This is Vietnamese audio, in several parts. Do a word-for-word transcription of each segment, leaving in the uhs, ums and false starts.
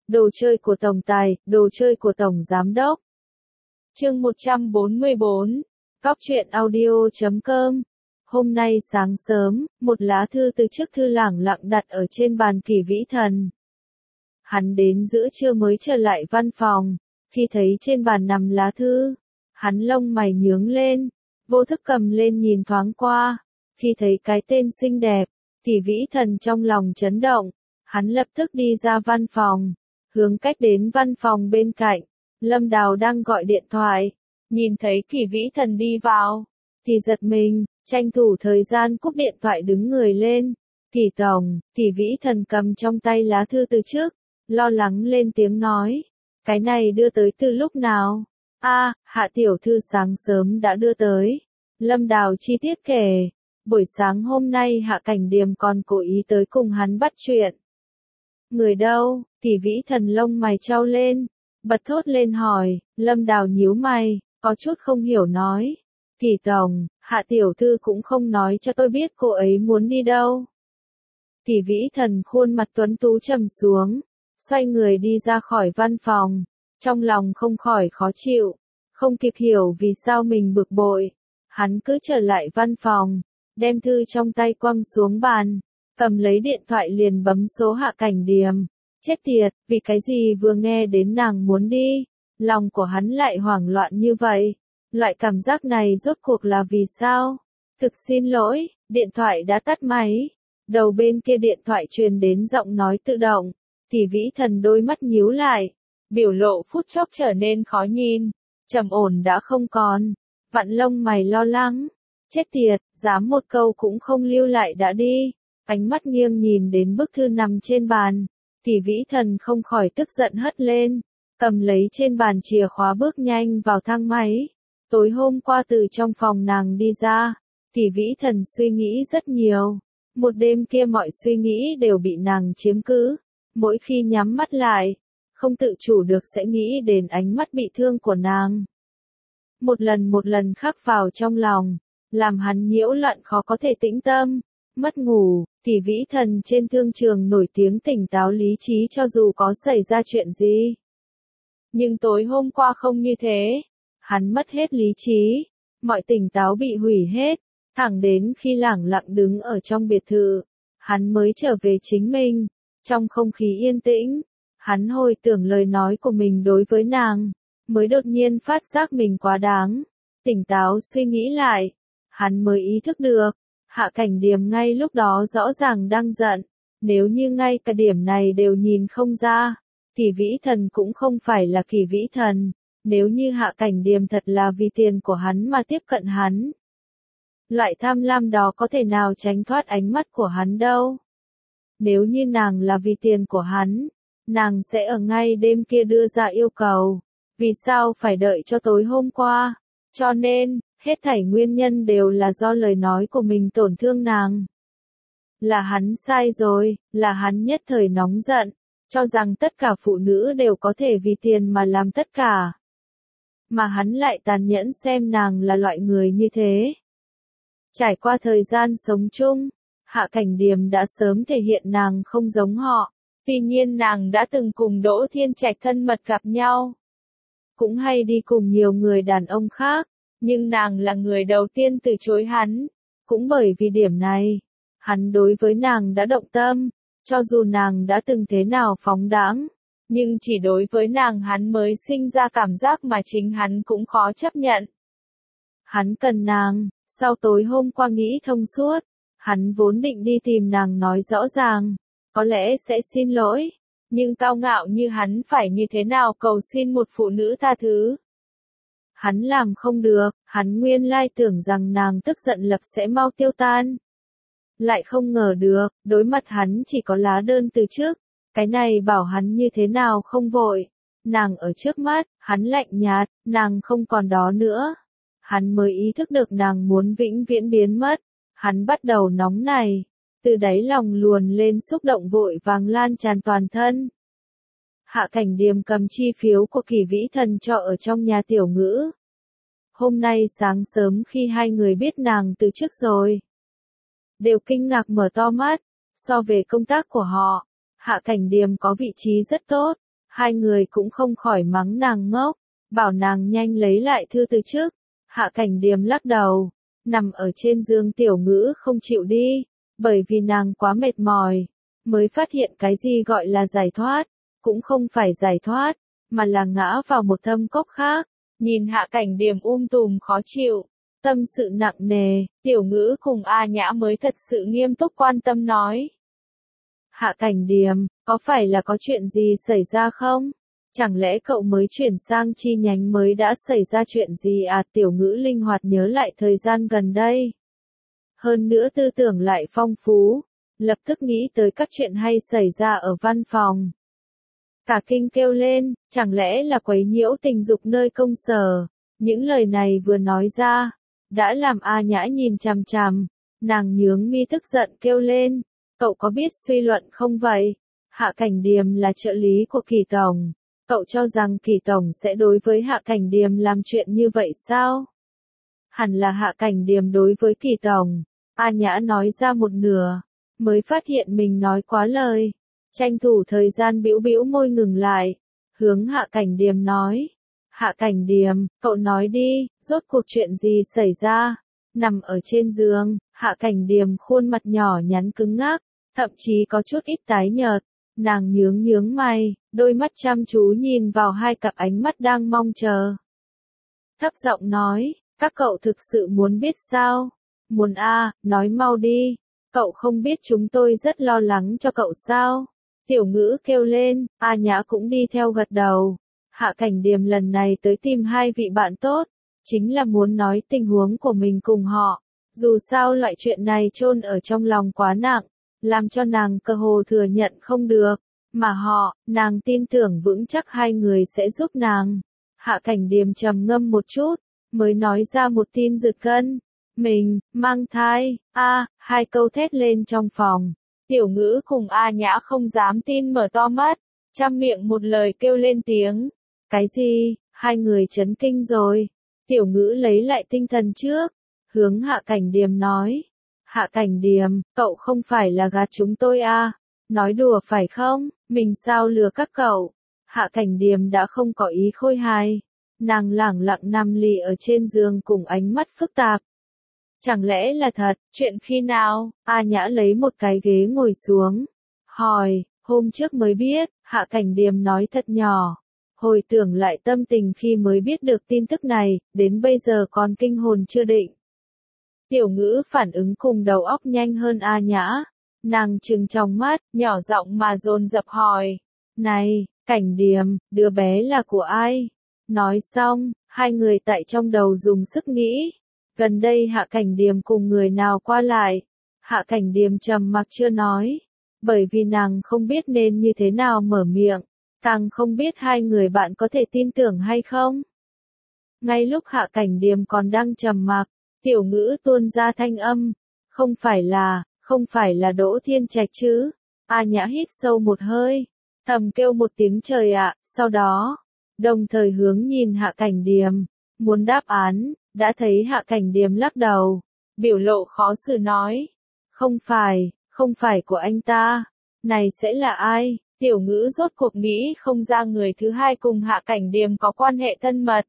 Đồ chơi của tổng tài, đồ chơi của tổng giám đốc. Chương một trăm bốn mươi bốn. Cóc truyện audio chấm com. Hôm nay sáng sớm, một lá thư từ trước thư lẳng lặng đặt ở trên bàn Kỷ Vĩ Thần. Hắn đến giữa trưa mới trở lại văn phòng, khi thấy trên bàn nằm lá thư, hắn lông mày nhướng lên, vô thức cầm lên nhìn thoáng qua, khi thấy cái tên xinh đẹp, Kỷ Vĩ Thần trong lòng chấn động, hắn lập tức đi ra văn phòng, hướng cách đến văn phòng bên cạnh, Lâm Đào đang gọi điện thoại, nhìn thấy Kỷ Vĩ Thần đi vào, thì giật mình, tranh thủ thời gian cúp điện thoại đứng người lên. Kỷ tổng, Kỷ Vĩ Thần cầm trong tay lá thư từ trước, lo lắng lên tiếng nói, cái này đưa tới từ lúc nào? A, Hạ tiểu thư sáng sớm đã đưa tới. Lâm Đào chi tiết kể, buổi sáng hôm nay Hạ Cảnh Điềm còn cố ý tới cùng hắn bắt chuyện. Người đâu? Kỷ Vĩ Thần lông mày trao lên, bật thốt lên hỏi. Lâm Đào nhíu mày, có chút không hiểu nói, Kỷ tổng, Hạ tiểu thư cũng không nói cho tôi biết cô ấy muốn đi đâu. Kỷ Vĩ Thần khuôn mặt tuấn tú trầm xuống, xoay người đi ra khỏi văn phòng, trong lòng không khỏi khó chịu, không kịp hiểu vì sao mình bực bội. Hắn cứ trở lại văn phòng, đem thư trong tay quăng xuống bàn, cầm lấy điện thoại liền bấm số Hạ Cảnh Điềm. Chết tiệt, vì cái gì vừa nghe đến nàng muốn đi, lòng của hắn lại hoảng loạn như vậy. Loại cảm giác này rốt cuộc là vì sao? Thực xin lỗi, điện thoại đã tắt máy. Đầu bên kia điện thoại truyền đến giọng nói tự động. Kỷ Vĩ Thần đôi mắt nhíu lại, biểu lộ phút chốc trở nên khó nhìn, trầm ổn đã không còn, vặn lông mày lo lắng. Chết tiệt, dám một câu cũng không lưu lại đã đi. Ánh mắt nghiêng nhìn đến bức thư nằm trên bàn, Kỷ Vĩ Thần không khỏi tức giận hất lên, cầm lấy trên bàn chìa khóa bước nhanh vào thang máy. Tối hôm qua từ trong phòng nàng đi ra, Kỷ Vĩ Thần suy nghĩ rất nhiều. Một đêm kia mọi suy nghĩ đều bị nàng chiếm cứ. Mỗi khi nhắm mắt lại, không tự chủ được sẽ nghĩ đến ánh mắt bị thương của nàng. Một lần một lần khắc vào trong lòng, làm hắn nhiễu loạn khó có thể tĩnh tâm, mất ngủ. Kỷ Vĩ Thần trên thương trường nổi tiếng tỉnh táo lý trí cho dù có xảy ra chuyện gì. Nhưng tối hôm qua không như thế. Hắn mất hết lý trí, mọi tỉnh táo bị hủy hết, thẳng đến khi lẳng lặng đứng ở trong biệt thự, hắn mới trở về chính mình. Trong không khí yên tĩnh, hắn hồi tưởng lời nói của mình đối với nàng, mới đột nhiên phát giác mình quá đáng. Tỉnh táo suy nghĩ lại, hắn mới ý thức được, Hạ Cảnh Điềm ngay lúc đó rõ ràng đang giận, nếu như ngay cả điểm này đều nhìn không ra, Kỷ Vĩ Thần cũng không phải là Kỷ Vĩ Thần. Nếu như Hạ Cảnh Điềm thật là vì tiền của hắn mà tiếp cận hắn, loại tham lam đó có thể nào tránh thoát ánh mắt của hắn đâu. Nếu như nàng là vì tiền của hắn, nàng sẽ ở ngay đêm kia đưa ra yêu cầu. Vì sao phải đợi cho tối hôm qua? Cho nên, hết thảy nguyên nhân đều là do lời nói của mình tổn thương nàng. Là hắn sai rồi, là hắn nhất thời nóng giận, cho rằng tất cả phụ nữ đều có thể vì tiền mà làm tất cả. Mà hắn lại tàn nhẫn xem nàng là loại người như thế. Trải qua thời gian sống chung, Hạ Cảnh Điềm đã sớm thể hiện nàng không giống họ. Tuy nhiên nàng đã từng cùng Đỗ Thiên Trạch thân mật gặp nhau. Cũng hay đi cùng nhiều người đàn ông khác, nhưng nàng là người đầu tiên từ chối hắn. Cũng bởi vì điểm này, hắn đối với nàng đã động tâm, cho dù nàng đã từng thế nào phóng đãng. Nhưng chỉ đối với nàng hắn mới sinh ra cảm giác mà chính hắn cũng khó chấp nhận. Hắn cần nàng, sau tối hôm qua nghĩ thông suốt, hắn vốn định đi tìm nàng nói rõ ràng, có lẽ sẽ xin lỗi, nhưng cao ngạo như hắn phải như thế nào cầu xin một phụ nữ tha thứ. Hắn làm không được, hắn nguyên lai tưởng rằng nàng tức giận lập sẽ mau tiêu tan. Lại không ngờ được, đối mặt hắn chỉ có lá đơn từ trước. Cái này bảo hắn như thế nào không vội. Nàng ở trước mắt, hắn lạnh nhạt, nàng không còn đó nữa. Hắn mới ý thức được nàng muốn vĩnh viễn biến mất. Hắn bắt đầu nóng này. Từ đáy lòng luồn lên xúc động vội vàng lan tràn toàn thân. Hạ Cảnh Điềm cầm chi phiếu của Kỷ Vĩ Thần cho ở trong nhà tiểu ngữ. Hôm nay sáng sớm khi hai người biết nàng từ trước rồi, đều kinh ngạc mở to mắt. So về công tác của họ, Hạ Cảnh Điềm có vị trí rất tốt, Hai người cũng không khỏi mắng nàng ngốc, bảo nàng nhanh lấy lại thư từ trước. Hạ Cảnh Điềm lắc đầu, nằm ở trên giường Tiểu Ngữ không chịu đi, bởi vì nàng quá mệt mỏi, mới phát hiện cái gì gọi là giải thoát, cũng không phải giải thoát, mà là ngã vào một thâm cốc khác. Nhìn Hạ Cảnh Điềm um tùm khó chịu, tâm sự nặng nề, Tiểu Ngữ cùng A Nhã mới thật sự nghiêm túc quan tâm nói. Hạ Cảnh Điềm, có phải là có chuyện gì xảy ra không? Chẳng lẽ cậu mới chuyển sang chi nhánh mới đã xảy ra chuyện gì à? Tiểu Ngữ linh hoạt nhớ lại thời gian gần đây. Hơn nữa tư tưởng lại phong phú, lập tức nghĩ tới các chuyện hay xảy ra ở văn phòng. Cả kinh kêu lên, chẳng lẽ là quấy nhiễu tình dục nơi công sở? Những lời này vừa nói ra, đã làm A Nhã nhìn chằm chằm, nàng nhướng mi tức giận kêu lên, cậu có biết suy luận không vậy? Hạ Cảnh Điềm là trợ lý của Kỳ Tổng, cậu cho rằng Kỳ Tổng sẽ đối với Hạ Cảnh Điềm làm chuyện như vậy sao? Hẳn là Hạ Cảnh Điềm đối với Kỳ Tổng. A Nhã nói ra một nửa, mới phát hiện mình nói quá lời, tranh thủ thời gian bĩu bĩu môi ngừng lại, hướng Hạ Cảnh Điềm nói. Hạ Cảnh Điềm, cậu nói đi, rốt cuộc chuyện gì xảy ra? Nằm ở trên giường, Hạ Cảnh Điềm khuôn mặt nhỏ nhắn cứng ngắc, thậm chí có chút ít tái nhợt, nàng nhướng nhướng mày, đôi mắt chăm chú nhìn vào hai cặp ánh mắt đang mong chờ. Thấp giọng nói, các cậu thực sự muốn biết sao? Muốn a, à, nói mau đi, cậu không biết chúng tôi rất lo lắng cho cậu sao? Tiểu Ngữ kêu lên, A Nhã cũng đi theo gật đầu. Hạ Cảnh Điềm lần này tới tìm hai vị bạn tốt, chính là muốn nói tình huống của mình cùng họ. Dù sao loại chuyện này chôn ở trong lòng quá nặng, làm cho nàng cơ hồ thừa nhận không được, mà họ, nàng tin tưởng vững chắc hai người sẽ giúp nàng. Hạ Cảnh Điềm trầm ngâm một chút, mới nói ra một tin giật gân. Mình, mang thai, a, à, hai câu thét lên trong phòng. Tiểu Ngữ cùng A Nhã không dám tin mở to mắt, trăm miệng một lời kêu lên tiếng. Cái gì? Hai người chấn kinh rồi. Tiểu Ngữ lấy lại tinh thần trước, hướng Hạ Cảnh Điềm nói. Hạ Cảnh Điềm, cậu không phải là gạt chúng tôi à? Nói đùa phải không? Mình sao lừa các cậu? Hạ Cảnh Điềm đã không có ý khôi hài. Nàng lẳng lặng nằm lì ở trên giường cùng ánh mắt phức tạp. Chẳng lẽ là thật, chuyện khi nào? A Nhã lấy một cái ghế ngồi xuống, hỏi, hôm trước mới biết. Hạ Cảnh Điềm nói thật nhỏ, hồi tưởng lại tâm tình khi mới biết được tin tức này, đến bây giờ còn kinh hồn chưa định. Tiểu Ngữ phản ứng cùng đầu óc nhanh hơn A Nhã, nàng trừng trong mắt, nhỏ giọng mà dồn dập hỏi, này, Cảnh Điềm, đứa bé là của ai? Nói xong, hai người tại trong đầu dùng sức nghĩ. Gần đây Hạ Cảnh Điềm cùng người nào qua lại? Hạ Cảnh Điềm trầm mặc chưa nói, bởi vì nàng không biết nên như thế nào mở miệng, càng không biết hai người bạn có thể tin tưởng hay không. Ngay lúc Hạ Cảnh Điềm còn đang trầm mặc, Tiểu Ngữ tuôn ra thanh âm, không phải là, không phải là Đỗ Thiên Trạch chứ? A Nhã hít sâu một hơi, thầm kêu một tiếng trời ạ, sau đó, đồng thời hướng nhìn Hạ Cảnh Điềm, muốn đáp án. Đã thấy Hạ Cảnh Điềm lắc đầu, biểu lộ khó xử nói, không phải, không phải của anh ta, này sẽ là ai? Tiểu Ngữ rốt cuộc nghĩ không ra người thứ hai cùng Hạ Cảnh Điềm có quan hệ thân mật.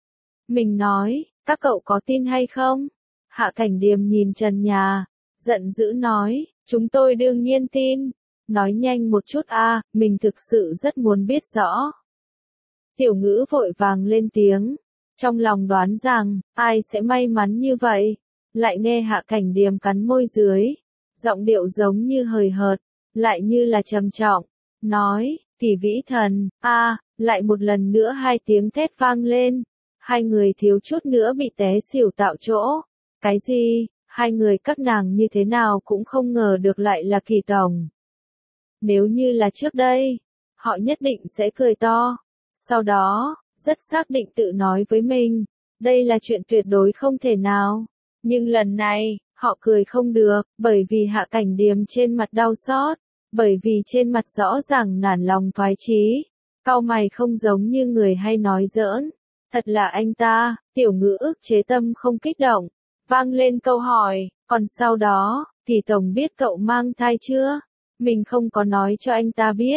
Mình nói, các cậu có tin hay không? Hạ Cảnh Điềm nhìn trần nhà, giận dữ nói, chúng tôi đương nhiên tin, nói nhanh một chút a, à, mình thực sự rất muốn biết rõ. Tiểu Ngữ vội vàng lên tiếng. Trong lòng đoán rằng, ai sẽ may mắn như vậy, lại nghe Hạ Cảnh Điềm cắn môi dưới, giọng điệu giống như hời hợt, lại như là trầm trọng, nói, Kỳ Vĩ Thần, a, à, lại một lần nữa hai tiếng thét vang lên, hai người thiếu chút nữa bị té xỉu tạo chỗ, cái gì, hai người các nàng như thế nào cũng không ngờ được lại là Kỳ Tổng. Nếu như là trước đây, họ nhất định sẽ cười to, sau đó, rất xác định tự nói với mình, đây là chuyện tuyệt đối không thể nào. Nhưng lần này, họ cười không được, bởi vì Hạ Cảnh Điềm trên mặt đau xót, bởi vì trên mặt rõ ràng nản lòng thoái chí, cau mày không giống như người hay nói giỡn. Thật là anh ta. Tiểu Ngữ ức chế tâm không kích động, vang lên câu hỏi, còn sau đó, Kỳ Tổng biết cậu mang thai chưa? Mình không có nói cho anh ta biết.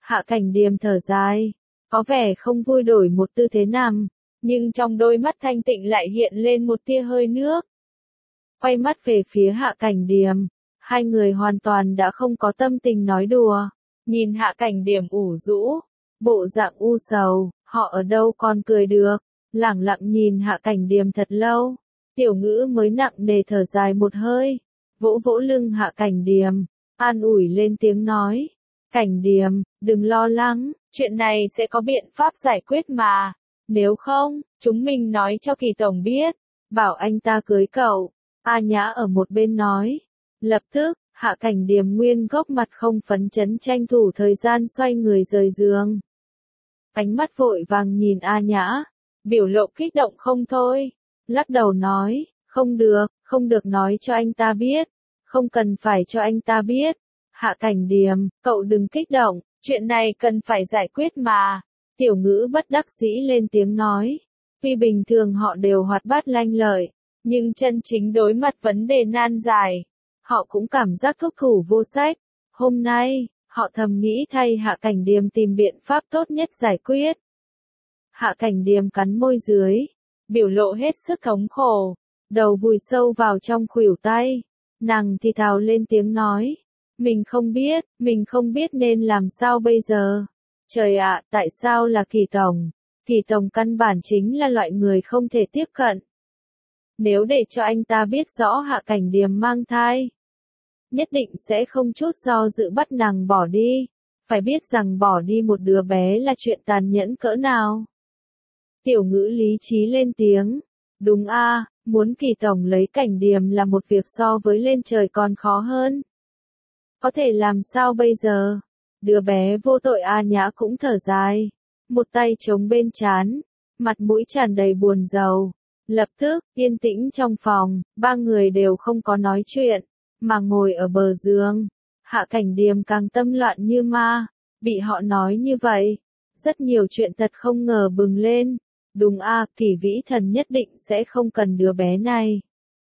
Hạ Cảnh Điềm thở dài, có vẻ không vui đổi một tư thế nằm, nhưng trong đôi mắt thanh tịnh lại hiện lên một tia hơi nước. Quay mắt về phía Hạ Cảnh Điềm, hai người hoàn toàn đã không có tâm tình nói đùa. Nhìn Hạ Cảnh Điềm ủ rũ, bộ dạng u sầu, họ ở đâu còn cười được, lẳng lặng nhìn Hạ Cảnh Điềm thật lâu. Tiểu Ngữ mới nặng nề thở dài một hơi, vỗ vỗ lưng Hạ Cảnh Điềm, an ủi lên tiếng nói, Cảnh Điềm, đừng lo lắng, chuyện này sẽ có biện pháp giải quyết mà, nếu không, chúng mình nói cho Kỳ Tổng biết, bảo anh ta cưới cậu. A Nhã ở một bên nói, lập tức, Hạ Cảnh Điềm nguyên gốc mặt không phấn chấn tranh thủ thời gian xoay người rời giường. Ánh mắt vội vàng nhìn A Nhã, biểu lộ kích động không thôi, lắc đầu nói, không được, không được nói cho anh ta biết, không cần phải cho anh ta biết. Hạ Cảnh Điềm, cậu đừng kích động, chuyện này cần phải giải quyết mà. Tiểu Ngữ bất đắc dĩ lên tiếng nói, tuy bình thường họ đều hoạt bát lanh lợi, nhưng chân chính đối mặt vấn đề nan giải, họ cũng cảm giác thúc thủ vô sách. Hôm nay, họ thầm nghĩ thay Hạ Cảnh Điềm tìm biện pháp tốt nhất giải quyết. Hạ Cảnh Điềm cắn môi dưới, biểu lộ hết sức thống khổ, đầu vùi sâu vào trong khuỷu tay, nàng thì thào lên tiếng nói, mình không biết, mình không biết nên làm sao bây giờ. Trời ạ, tại sao là Kỳ Tổng? Kỳ Tổng căn bản chính là loại người không thể tiếp cận. Nếu để cho anh ta biết rõ Hạ Cảnh Điềm mang thai, nhất định sẽ không chút do dự bắt nàng bỏ đi. Phải biết rằng bỏ đi một đứa bé là chuyện tàn nhẫn cỡ nào. Tiểu Ngữ lý trí lên tiếng, đúng a, muốn Kỳ Tổng lấy Cảnh Điềm là một việc so với lên trời còn khó hơn. Có thể làm sao bây giờ? Đứa bé vô tội. A Nhã cũng thở dài, một tay chống bên trán, mặt mũi tràn đầy buồn rầu. Lập tức, yên tĩnh trong phòng, ba người đều không có nói chuyện, mà ngồi ở bờ giường. Hạ Cảnh Điềm càng tâm loạn như ma, bị họ nói như vậy, rất nhiều chuyện thật không ngờ bừng lên. Đúng a, Kỳ Vĩ Thần nhất định sẽ không cần đứa bé này.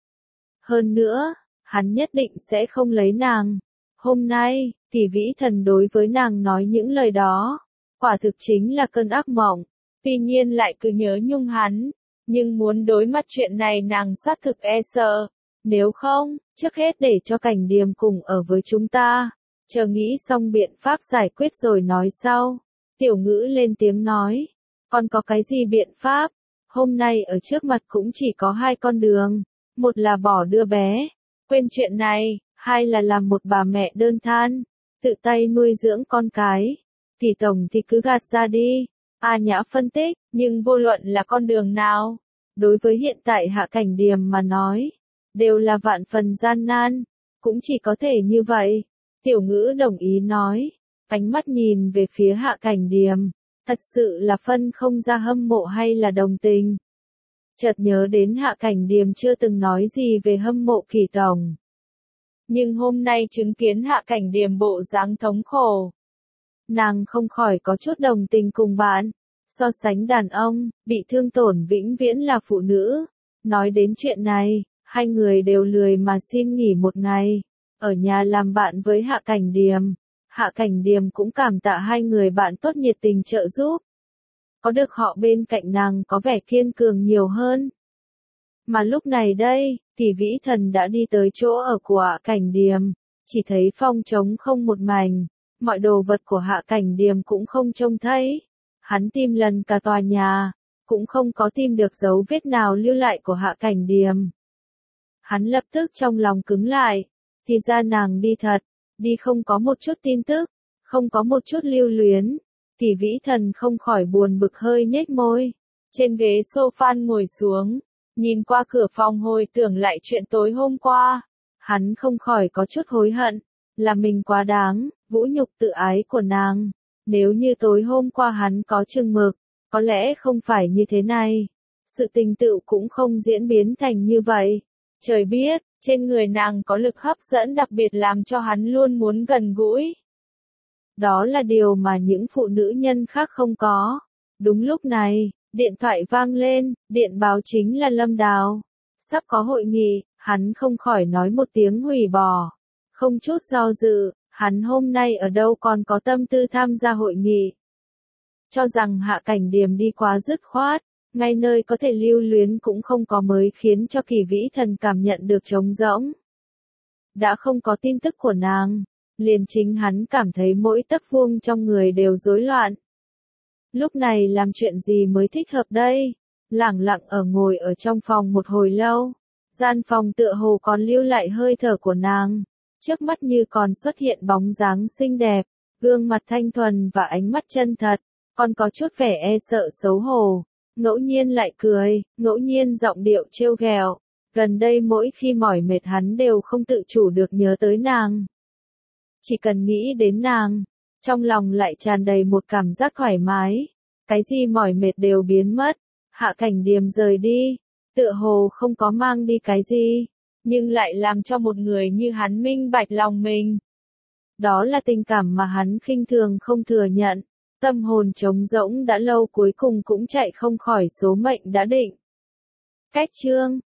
Hơn nữa, hắn nhất định sẽ không lấy nàng. Hôm nay, Kỳ Vĩ Thần đối với nàng nói những lời đó, quả thực chính là cơn ác mộng. Tuy nhiên lại cứ nhớ nhung hắn, nhưng muốn đối mặt chuyện này nàng xác thực e sợ. Nếu không, trước hết để cho Cảnh Điềm cùng ở với chúng ta, chờ nghĩ xong biện pháp giải quyết rồi nói sau. Tiểu Ngữ lên tiếng nói, còn có cái gì biện pháp? Hôm nay ở trước mặt cũng chỉ có hai con đường, một là bỏ đứa bé, quên chuyện này, hai là làm một bà mẹ đơn than, tự tay nuôi dưỡng con cái. Kỳ Tổng thì cứ gạt ra đi. A Nhã phân tích, nhưng vô luận là con đường nào, đối với hiện tại Hạ Cảnh Điềm mà nói, đều là vạn phần gian nan, cũng chỉ có thể như vậy. Tiểu Ngữ đồng ý nói, ánh mắt nhìn về phía Hạ Cảnh Điềm, thật sự là phân không ra hâm mộ hay là đồng tình. Chợt nhớ đến Hạ Cảnh Điềm chưa từng nói gì về hâm mộ Kỳ Tổng. Nhưng hôm nay chứng kiến Hạ Cảnh Điềm bộ dáng thống khổ, nàng không khỏi có chút đồng tình cùng bạn. So sánh đàn ông, bị thương tổn vĩnh viễn là phụ nữ. Nói đến chuyện này, hai người đều lười mà xin nghỉ một ngày, ở nhà làm bạn với Hạ Cảnh Điềm. Hạ Cảnh Điềm cũng cảm tạ hai người bạn tốt nhiệt tình trợ giúp. Có được họ bên cạnh nàng có vẻ kiên cường nhiều hơn. Mà lúc này đây, Kỳ Vĩ Thần đã đi tới chỗ ở của Hạ Cảnh Điềm, chỉ thấy phòng trống không một mảnh, mọi đồ vật của Hạ Cảnh Điềm cũng không trông thấy. Hắn tìm lần cả tòa nhà, cũng không có tìm được dấu vết nào lưu lại của Hạ Cảnh Điềm. Hắn lập tức trong lòng cứng lại, thì ra nàng đi thật, đi không có một chút tin tức, không có một chút lưu luyến. Kỳ Vĩ Thần không khỏi buồn bực hơi nhếch môi, trên ghế sofa ngồi xuống, nhìn qua cửa phòng hồi tưởng lại chuyện tối hôm qua. Hắn không khỏi có chút hối hận, là mình quá đáng, vũ nhục tự ái của nàng. Nếu như tối hôm qua hắn có chừng mực, có lẽ không phải như thế này. Sự tình tựu cũng không diễn biến thành như vậy. Trời biết, trên người nàng có lực hấp dẫn đặc biệt làm cho hắn luôn muốn gần gũi. Đó là điều mà những phụ nữ nhân khác không có. Đúng lúc này, điện thoại vang lên, điện báo chính là Lâm Đào. Sắp có hội nghị, hắn không khỏi nói một tiếng hủy bỏ. Không chút do dự, Hắn hôm nay ở đâu còn có tâm tư tham gia hội nghị. Cho rằng Hạ Cảnh Điềm đi quá dứt khoát, ngay nơi có thể lưu luyến cũng không có mới khiến cho Kỳ Vĩ Thần cảm nhận được trống rỗng. Đã không có tin tức của nàng, liền chính hắn cảm thấy mỗi tấc vuông trong người đều rối loạn. Lúc này làm chuyện gì mới thích hợp đây? Lẳng lặng ở ngồi ở trong phòng một hồi lâu, gian phòng tựa hồ còn lưu lại hơi thở của nàng, trước mắt như còn xuất hiện bóng dáng xinh đẹp, gương mặt thanh thuần và ánh mắt chân thật, còn có chút vẻ e sợ xấu hổ, ngẫu nhiên lại cười, ngẫu nhiên giọng điệu trêu ghẹo. Gần đây mỗi khi mỏi mệt hắn đều không tự chủ được nhớ tới nàng. Chỉ cần nghĩ đến nàng, trong lòng lại tràn đầy một cảm giác thoải mái, cái gì mỏi mệt đều biến mất. Hạ Cảnh Điềm rời đi, tựa hồ không có mang đi cái gì, nhưng lại làm cho một người như hắn minh bạch lòng mình. Đó là tình cảm mà hắn khinh thường không thừa nhận, tâm hồn trống rỗng đã lâu cuối cùng cũng chạy không khỏi số mệnh đã định. Cách chương